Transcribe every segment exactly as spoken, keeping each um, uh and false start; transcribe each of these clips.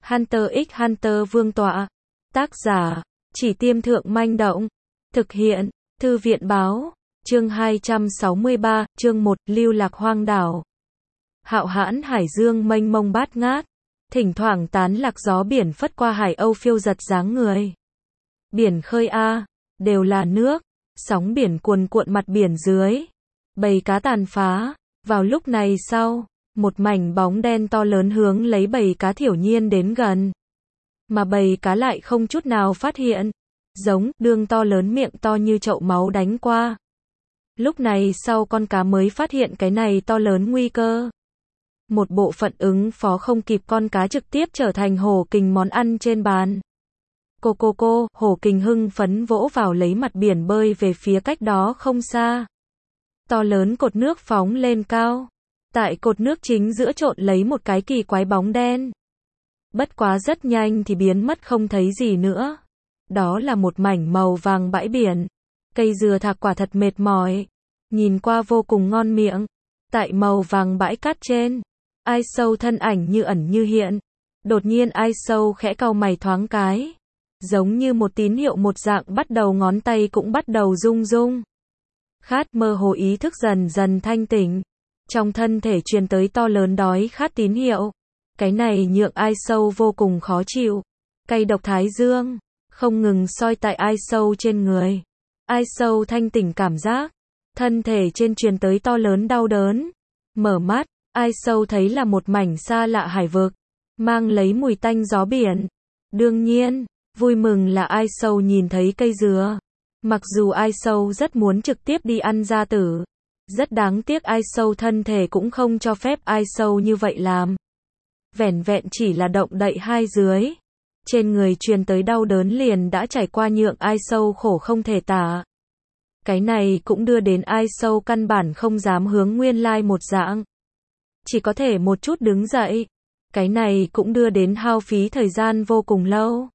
Hunter x Hunter Vương tọa. Tác giả, Chỉ Tiêm Thượng Manh Động. Thực hiện, Thư viện Báo. Chương hai trăm sáu mươi ba, chương một, Lưu lạc hoang đảo. Hạo hãn hải dương mênh mông bát ngát. Thỉnh thoảng tán lạc gió biển phất qua hải âu phiêu giật dáng người. Biển khơi a, đều là nước. Sóng biển cuồn cuộn mặt biển dưới. Bầy cá tàn phá. Vào lúc này sau, một mảnh bóng đen to lớn hướng lấy bầy cá thiểu nhiên đến gần. Mà bầy cá lại không chút nào phát hiện. Giống, đương to lớn miệng to như chậu máu đánh qua. Lúc này sau con cá mới phát hiện cái này to lớn nguy cơ. Một bộ phận ứng phó không kịp, con cá trực tiếp trở thành hổ kình món ăn trên bàn. Cô cô cô, hổ kình hưng phấn vỗ vào lấy mặt biển bơi về phía cách đó không xa. To lớn cột nước phóng lên cao. Tại cột nước chính giữa trộn lấy một cái kỳ quái bóng đen. Bất quá rất nhanh thì biến mất không thấy gì nữa. Đó là một mảnh màu vàng bãi biển. Cây dừa thạc quả thật mệt mỏi. Nhìn qua vô cùng ngon miệng. Tại màu vàng bãi cát trên, Ai Sâu thân ảnh như ẩn như hiện. Đột nhiên Ai Sâu khẽ cau mày thoáng cái. Giống như một tín hiệu một dạng, bắt đầu ngón tay cũng bắt đầu rung rung. Khát mơ hồ ý thức dần dần thanh tỉnh. Trong thân thể truyền tới to lớn đói khát tín hiệu. Cái này nhượng Ai Sâu vô cùng khó chịu. Cay độc thái dương không ngừng soi tại Ai Sâu trên người. Ai Sâu thanh tỉnh cảm giác. Thân thể trên truyền tới to lớn đau đớn. Mở mắt, Ai Sâu thấy là một mảnh xa lạ hải vực. Mang lấy mùi tanh gió biển. Đương nhiên, vui mừng là Ai Sâu nhìn thấy cây dừa. Mặc dù Ai Sâu rất muốn trực tiếp đi ăn gia tử. Rất đáng tiếc Ai Sâu thân thể cũng không cho phép Ai Sâu như vậy làm. Vẻn vẹn chỉ là động đậy hai dưới. Trên người truyền tới đau đớn liền đã trải qua nhượng Ai Sâu khổ không thể tả. Cái này cũng đưa đến Ai Sâu căn bản không dám hướng nguyên lai một dạng. Chỉ có thể một chút đứng dậy. Cái này cũng đưa đến hao phí thời gian vô cùng lâu.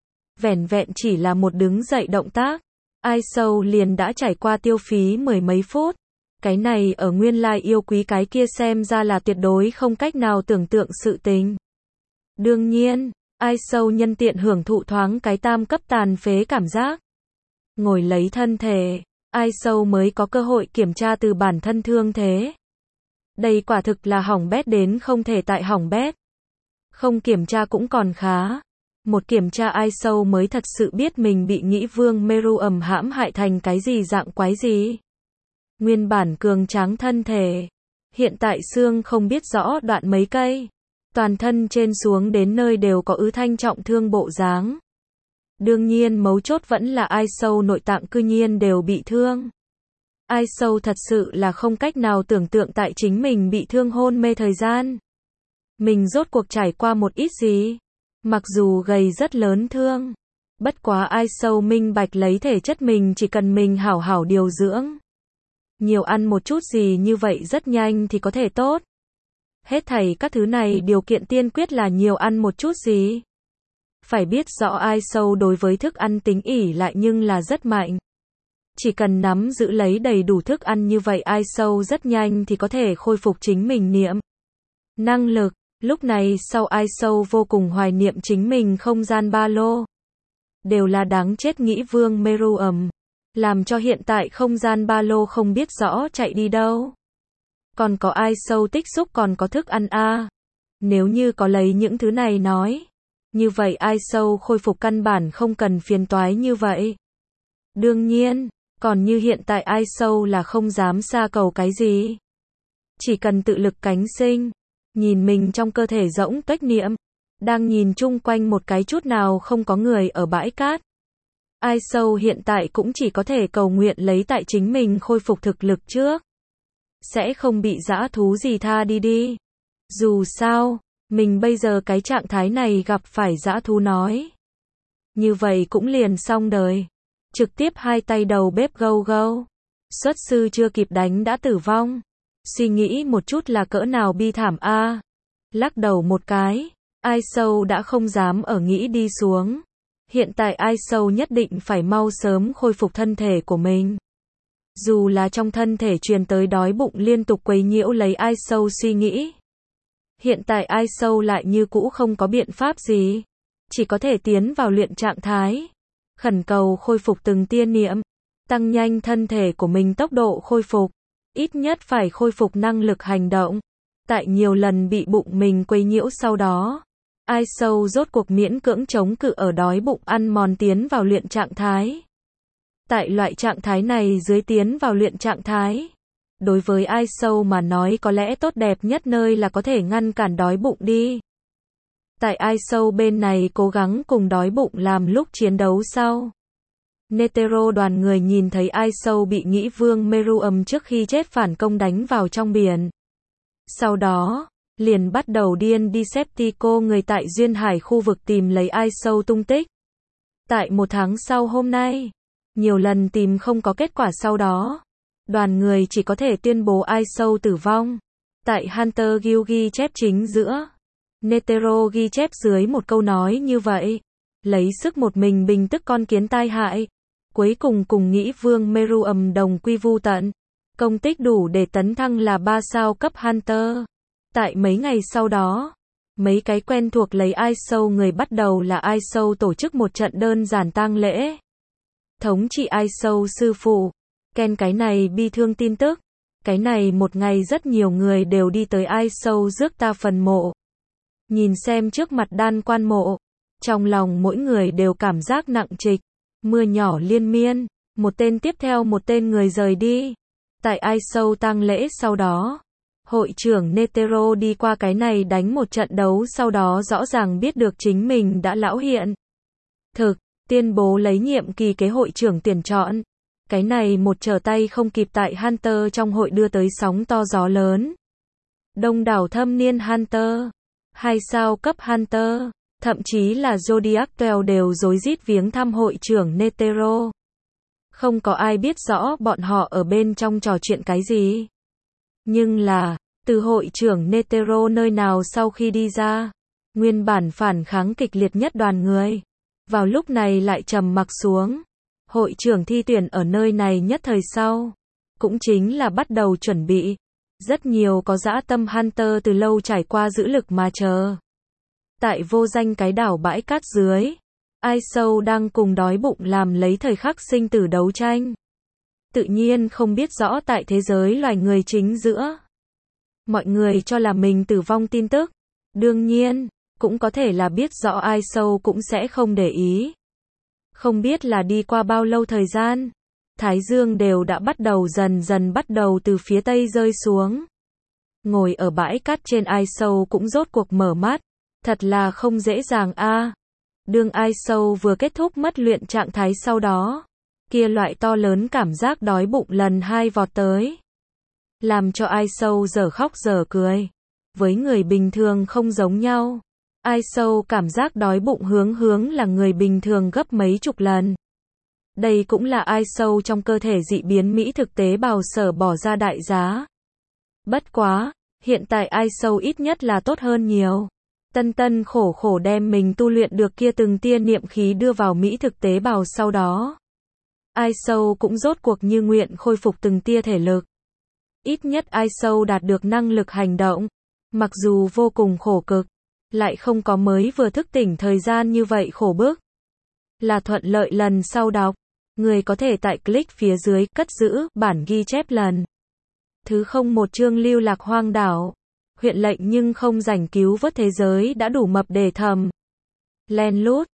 Vẻn vẹn chỉ là một đứng dậy động tác. Ai Sâu liền đã trải qua tiêu phí mười mấy phút. Cái này ở nguyên lai yêu quý cái kia xem ra là tuyệt đối không cách nào tưởng tượng sự tình. Đương nhiên, Ai Sâu nhân tiện hưởng thụ thoáng cái tam cấp tàn phế cảm giác. Ngồi lấy thân thể, Ai Sâu mới có cơ hội kiểm tra từ bản thân thương thế. Đây quả thực là hỏng bét đến không thể tại hỏng bét. Không kiểm tra cũng còn khá. Một kiểm tra Ai Sâu mới thật sự biết mình bị Nghĩ Vương Meru ầm hãm hại thành cái gì dạng quái gì. Nguyên bản cường tráng thân thể. Hiện tại xương không biết rõ đoạn mấy cây. Toàn thân trên xuống đến nơi đều có ứ thanh trọng thương bộ dáng. Đương nhiên mấu chốt vẫn là Ai Sâu nội tạng cư nhiên đều bị thương. Ai Sâu thật sự là không cách nào tưởng tượng tại chính mình bị thương hôn mê thời gian. Mình rốt cuộc trải qua một ít gì. Mặc dù gầy rất lớn thương. Bất quá Ai Sâu minh bạch lấy thể chất mình chỉ cần mình hảo hảo điều dưỡng. Nhiều ăn một chút gì như vậy rất nhanh thì có thể tốt. Hết thảy các thứ này điều kiện tiên quyết là nhiều ăn một chút gì. Phải biết rõ Ai Sâu đối với thức ăn tính ỷ lại nhưng là rất mạnh. Chỉ cần nắm giữ lấy đầy đủ thức ăn như vậy Ai Sâu rất nhanh thì có thể khôi phục chính mình niệm. Năng lực, lúc này sau Ai Sâu vô cùng hoài niệm chính mình không gian ba lô. Đều là đáng chết Nghĩ Vương Meru ầm. Làm cho hiện tại không gian ba lô không biết rõ chạy đi đâu. Còn có Ai Sâu tích xúc còn có thức ăn a à. Nếu như có lấy những thứ này nói. Như vậy Ai Sâu khôi phục căn bản không cần phiền toái như vậy. Đương nhiên, còn như hiện tại Ai Sâu là không dám xa cầu cái gì. Chỉ cần tự lực cánh sinh. Nhìn mình trong cơ thể rỗng tuếch niệm. Đang nhìn chung quanh một cái chút nào không có người ở bãi cát. Ai Sâu hiện tại cũng chỉ có thể cầu nguyện lấy tại chính mình khôi phục thực lực trước. Sẽ không bị dã thú gì tha đi đi. Dù sao, mình bây giờ cái trạng thái này gặp phải dã thú nói. Như vậy cũng liền xong đời. Trực tiếp hai tay đầu bếp gâu gâu. Xuất sư chưa kịp đánh đã tử vong. Suy nghĩ một chút là cỡ nào bi thảm a à. Lắc đầu một cái. Ai Sâu đã không dám ở nghĩ đi xuống. Hiện tại Ai Sâu nhất định phải mau sớm khôi phục thân thể của mình. Dù là trong thân thể truyền tới đói bụng liên tục quấy nhiễu lấy Ai Sâu suy nghĩ. Hiện tại ai sâu lại như cũ không có biện pháp gì. Chỉ có thể tiến vào luyện trạng thái. Khẩn cầu khôi phục từng tia niệm. Tăng nhanh thân thể của mình tốc độ khôi phục. Ít nhất phải khôi phục năng lực hành động. Tại nhiều lần bị bụng mình quấy nhiễu sau đó. Ai sâu rốt cuộc miễn cưỡng chống cự ở đói bụng ăn mòn tiến vào luyện trạng thái. Tại loại trạng thái này dưới tiến vào luyện trạng thái. Đối với ai sâu mà nói có lẽ tốt đẹp nhất nơi là có thể ngăn cản đói bụng đi. Tại ai sâu bên này cố gắng cùng đói bụng làm lúc chiến đấu sau. Netero đoàn người nhìn thấy ai sâu bị nghĩ vương Meruem trước khi chết phản công đánh vào trong biển. Sau đó, liền bắt đầu điên Deceptico người tại Duyên Hải khu vực tìm lấy ai sâu tung tích. Tại một tháng sau hôm nay, nhiều lần tìm không có kết quả sau đó. Đoàn người chỉ có thể tuyên bố ai sâu tử vong. Tại Hunter Guild ghi chép chính giữa. Netero ghi chép dưới một câu nói như vậy. Lấy sức một mình bình tức con kiến tai hại. Cuối cùng cùng nghĩ vương Meruem đồng quy vu tận. Công tích đủ để tấn thăng là ba sao cấp Hunter. Tại mấy ngày sau đó, mấy cái quen thuộc lấy ai sâu người bắt đầu là ai sâu tổ chức một trận đơn giản tang lễ. Thống trị ai sâu sư phụ. Ken cái này bi thương tin tức. Cái này một ngày rất nhiều người đều đi tới ai sâu rước ta phần mộ. Nhìn xem trước mặt đan quan mộ. Trong lòng mỗi người đều cảm giác nặng trịch. Mưa nhỏ liên miên. Một tên tiếp theo một tên người rời đi. Tại ai sâu tang lễ sau đó. Hội trưởng Netero đi qua cái này đánh một trận đấu sau đó rõ ràng biết được chính mình đã lão hiện. Thực, tuyên bố lấy nhiệm kỳ kế hội trưởng tuyển chọn. Cái này một trở tay không kịp tại Hunter trong hội đưa tới sóng to gió lớn. Đông đảo thâm niên Hunter, hai sao cấp Hunter, thậm chí là Zodiac mười đều rối rít viếng thăm hội trưởng Netero. Không có ai biết rõ bọn họ ở bên trong trò chuyện cái gì. Nhưng là, từ hội trưởng Netero nơi nào sau khi đi ra, nguyên bản phản kháng kịch liệt nhất đoàn người, vào lúc này lại trầm mặc xuống. Hội trưởng thi tuyển ở nơi này nhất thời sau, cũng chính là bắt đầu chuẩn bị. Rất nhiều có dã tâm Hunter từ lâu trải qua giữ lực mà chờ. Tại vô danh cái đảo bãi cát dưới, ai sâu đang cùng đói bụng làm lấy thời khắc sinh tử đấu tranh. Tự nhiên không biết rõ tại thế giới loài người chính giữa. Mọi người cho là mình tử vong tin tức. Đương nhiên, cũng có thể là biết rõ ai sâu cũng sẽ không để ý. Không biết là đi qua bao lâu thời gian, Thái Dương đều đã bắt đầu dần dần bắt đầu từ phía tây rơi xuống. Ngồi ở bãi cát trên ai sâu cũng rốt cuộc mở mắt. Thật là không dễ dàng a. À. Đương ai sâu vừa kết thúc mất luyện trạng thái sau đó. Kia loại to lớn cảm giác đói bụng lần hai vọt tới. Làm cho ai sâu dở khóc dở cười. Với người bình thường không giống nhau. Ai sâu cảm giác đói bụng hướng hướng là người bình thường gấp mấy chục lần. Đây cũng là ai sâu trong cơ thể dị biến Mỹ thực tế bào sở bỏ ra đại giá. Bất quá, hiện tại ai sâu ít nhất là tốt hơn nhiều. Tân tân khổ khổ đem mình tu luyện được kia từng tia niệm khí đưa vào Mỹ thực tế bào sau đó. Ai sâu cũng rốt cuộc như nguyện khôi phục từng tia thể lực. Ít nhất ai sâu đạt được năng lực hành động. Mặc dù vô cùng khổ cực, lại không có mới vừa thức tỉnh thời gian như vậy khổ bức. Là thuận lợi lần sau đọc. Người có thể tại click phía dưới cất giữ bản ghi chép lần. Thứ không một chương lưu lạc hoang đảo. Huyện lệnh nhưng không rảnh cứu vớt thế giới đã đủ mập để thầm. Len lút.